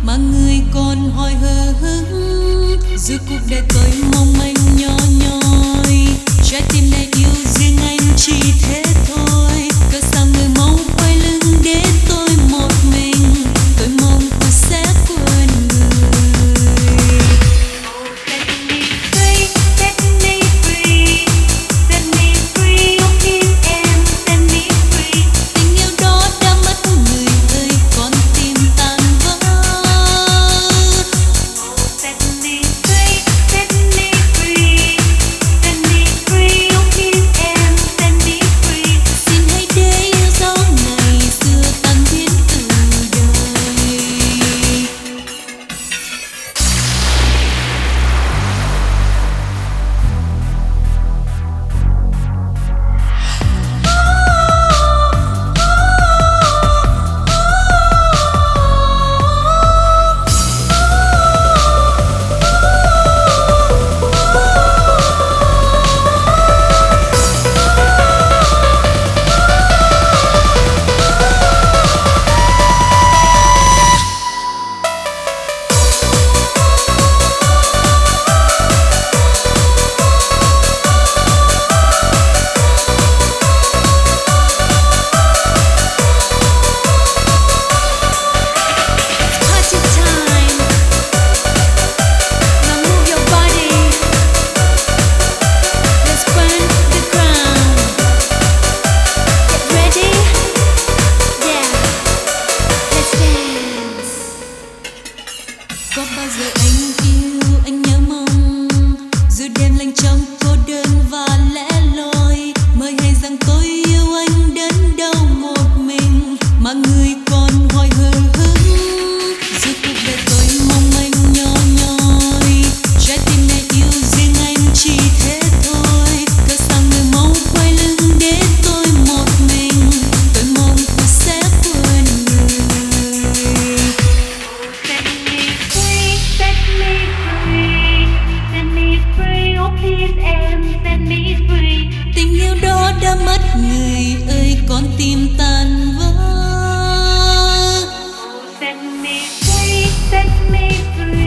mà người còn hỏi hờ hững. Giữa cuộc đời tôi mong manh nhỏ nhoi, trái tim này yêu riêng anh chỉ thế thôi. Cớ sao người mau quay lưng để tôi một mình, tôi mong cô sẽ quên người. Set me free, set me free, oh please em set me free. Tình yêu đó đã mất người ơi, con tim tan vỡ. Set me free, set me free, set me free, oh please em set me free. Xin hãy để yêu dấu ngày xưa tan biến từ đời. Party time, now move your body, let's burn the ground. Get ready, yeah, let's dance. Có bao giờ anh yêu, anh nhớ mong giữa đêm lạnh trong cô đơn và lẻ loi, mới hay rằng tôi yêu anh đến đâu một mình mà người còn hỏi hờ hững. Giữa cuộc đời tôi mong manh nhỏ nhoi, trái tim này yêu riêng anh chỉ thế thôi. Cớ sao người mau quay lưng để tôi một mình, tôi mong cô sẽ quên người. Set me free, set me free, set me free, oh please em set me free. Tình yêu đó đã mất người ơi, con tim tan vỡ. Set me free, set me free.